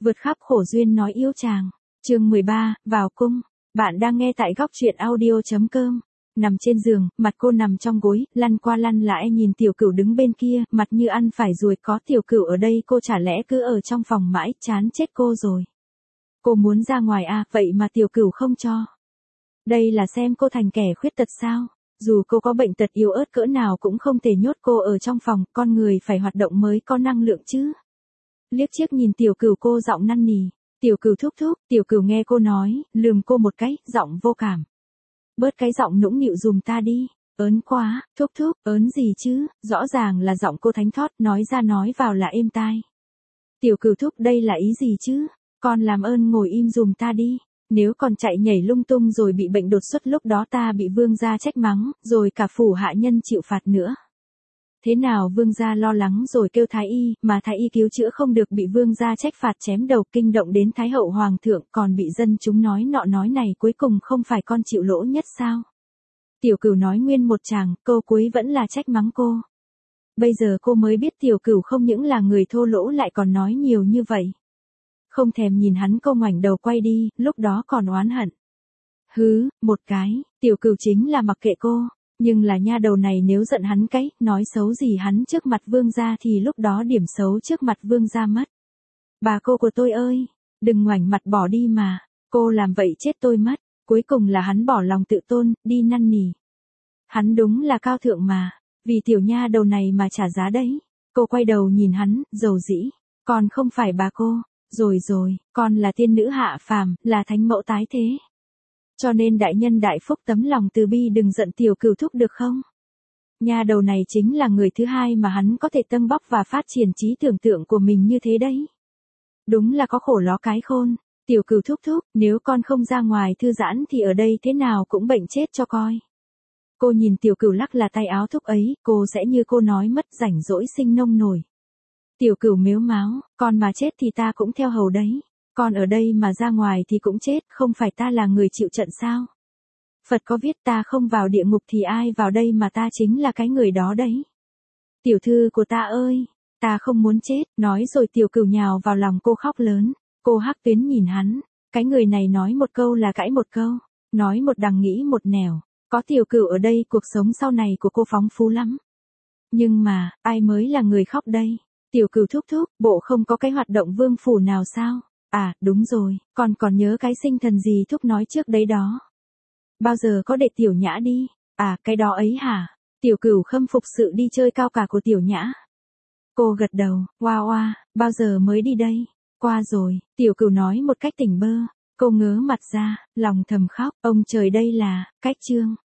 Vượt khắp khổ duyên nói yêu chàng. Chương 13, vào cung. Bạn đang nghe tại góc truyện audio.com. Nằm trên giường, mặt cô nằm trong gối, lăn qua lăn lại nhìn Tiểu Cửu đứng bên kia, mặt như ăn phải ruồi, có Tiểu Cửu ở đây cô chả lẽ cứ ở trong phòng mãi, chán chết cô rồi. Cô muốn ra ngoài à, vậy mà Tiểu Cửu không cho. Đây là xem cô thành kẻ khuyết tật sao? Dù cô có bệnh tật yếu ớt cỡ nào cũng không thể nhốt cô ở trong phòng, con người phải hoạt động mới có năng lượng chứ. Liếc chiếc nhìn Tiểu Cửu, cô giọng năn nỉ. Tiểu Cửu thúc thúc, Tiểu Cửu nghe cô nói, lườm cô một cái, giọng vô cảm. Bớt cái giọng nũng nịu dùm ta đi. Ớn quá, thúc thúc, ớn gì chứ, rõ ràng là giọng cô thánh thót, nói ra nói vào là êm tai. Tiểu Cửu thúc, đây là ý gì chứ? Con làm ơn ngồi im dùm ta đi. Nếu còn chạy nhảy lung tung rồi bị bệnh đột xuất, lúc đó ta bị vương gia trách mắng, rồi cả phủ hạ nhân chịu phạt nữa. Thế nào vương gia lo lắng rồi kêu thái y, mà thái y cứu chữa không được, bị vương gia trách phạt chém đầu, kinh động đến thái hậu hoàng thượng, còn bị dân chúng nói nọ nói này, cuối cùng không phải con chịu lỗ nhất sao? Tiểu Cửu nói nguyên một tràng, câu cuối vẫn là trách mắng cô. Bây giờ cô mới biết Tiểu Cửu không những là người thô lỗ lại còn nói nhiều như vậy. Không thèm nhìn hắn, cô ngoảnh đầu quay đi, lúc đó còn oán hận. Hứ, một cái, Tiểu Cửu chính là mặc kệ cô. Nhưng là nha đầu này nếu giận hắn cái, nói xấu gì hắn trước mặt vương gia thì lúc đó điểm xấu trước mặt vương gia mất. Bà cô của tôi ơi, đừng ngoảnh mặt bỏ đi mà, cô làm vậy chết tôi mất. Cuối cùng là hắn bỏ lòng tự tôn, đi năn nỉ. Hắn đúng là cao thượng mà, vì tiểu nha đầu này mà trả giá đấy. Cô quay đầu nhìn hắn, dầu dĩ, còn không phải bà cô, rồi, con là tiên nữ hạ phàm, là thánh mẫu tái thế. Cho nên đại nhân đại phúc tấm lòng từ bi, đừng giận Tiểu Cửu thúc được không? Nha đầu này chính là người thứ hai mà hắn có thể tâng bóc và phát triển trí tưởng tượng của mình như thế đấy. Đúng là có khổ ló cái khôn. Tiểu Cửu thúc thúc, nếu con không ra ngoài thư giãn thì ở đây thế nào cũng bệnh chết cho coi. Cô nhìn Tiểu Cửu lắc là tay áo thúc ấy, cô sẽ như cô nói mất rảnh rỗi sinh nông nổi. Tiểu Cửu mếu máo, con mà chết thì ta cũng theo hầu đấy. Con ở đây mà ra ngoài thì cũng chết, không phải ta là người chịu trận sao? Phật có viết ta không vào địa ngục thì ai vào đây, mà ta chính là cái người đó đấy. Tiểu thư của ta ơi, ta không muốn chết, nói rồi Tiểu Cửu nhào vào lòng cô khóc lớn. Cô hắc tuyến nhìn hắn, cái người này nói một câu là cãi một câu, nói một đằng nghĩ một nẻo. Có Tiểu Cửu ở đây cuộc sống sau này của cô phong phú lắm. Nhưng mà, ai mới là người khóc đây? Tiểu Cửu thúc thúc, bộ không có cái hoạt động vương phủ nào sao? À, đúng rồi, con còn nhớ cái sinh thần gì thúc nói trước đấy đó. Bao giờ có để Tiểu Nhã đi? À, cái đó ấy hả? Tiểu Cửu khâm phục sự đi chơi cao cả của Tiểu Nhã. Cô gật đầu, oa, bao giờ mới đi đây? Qua rồi, Tiểu Cửu nói một cách tỉnh bơ. Cô ngớ mặt ra, lòng thầm khóc, ông trời, đây là cách chương.